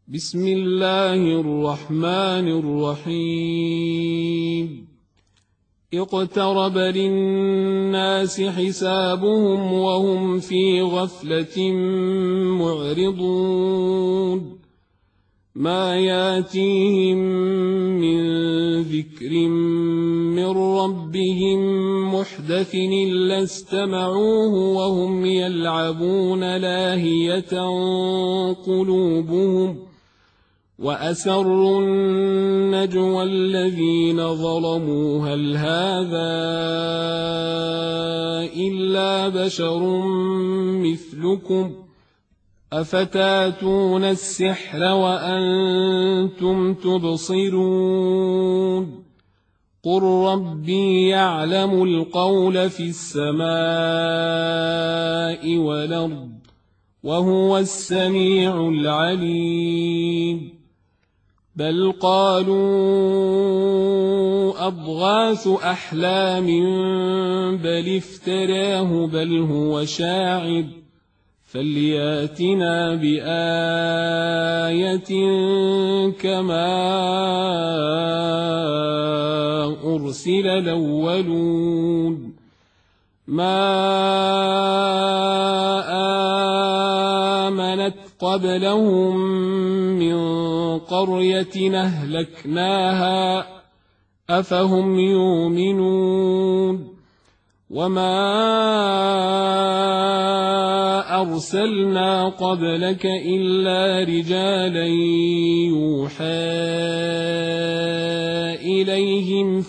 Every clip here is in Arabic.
بسم الله الرحمن الرحيم اقترب للناس حسابهم وهم في غفلة معرضون ما ياتيهم من ذكر من ربهم محدث إلا استمعوه وهم يلعبون لاهية قلوبهم وأسروا النجوى الذين ظلموا هل هذا إلا بشر مثلكم أفتاتون السحر وأنتم تبصرون قل ربي يعلم القول في السماء والأرض وهو السميع العليم بل قالوا أضغاث أحلام بل افتراه بل هو شاعر فلياتنا بآية كما أرسل الأولون ما آمنت قبلهم من قرية أهلكناها أفهم يؤمنون وما أرسلنا قبلك إلا رجالا يوحى إليهم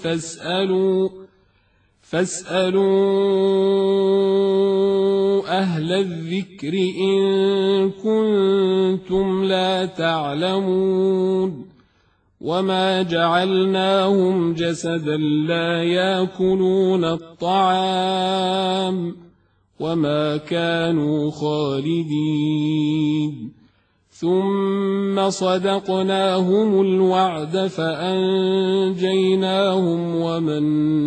فاسألوا أهل الذكر إن كنتم لا تعلمون وما جعلناهم جسدا لا يأكلون الطعام وما كانوا خالدين ثم صدقناهم الوعد فأنجيناهم ومن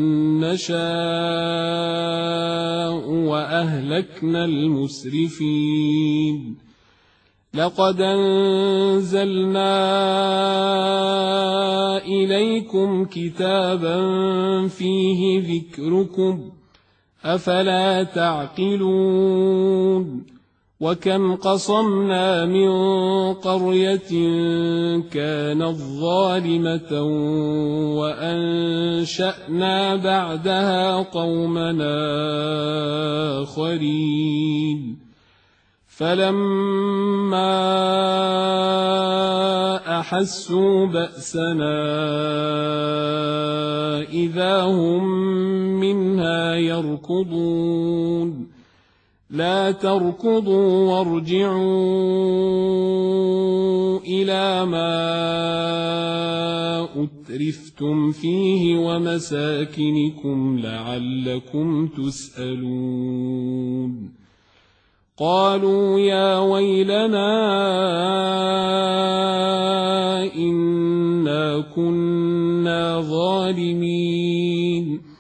نشاء وأهلكنا المسرفين لقد أنزلنا إليكم كتابا فيه ذكركم أفلا تعقلون وكم قصمنا من قرية كانت ظالمة وأنشأنا بعدها قومنا آخرين فلما أحسوا بأسنا إذا هم منها يركضون لا تركضوا وارجعوا إلى ما أترفتم فيه ومساكنكم لعلكم تسألون قالوا يا ويلنا إنا كنا ظالمين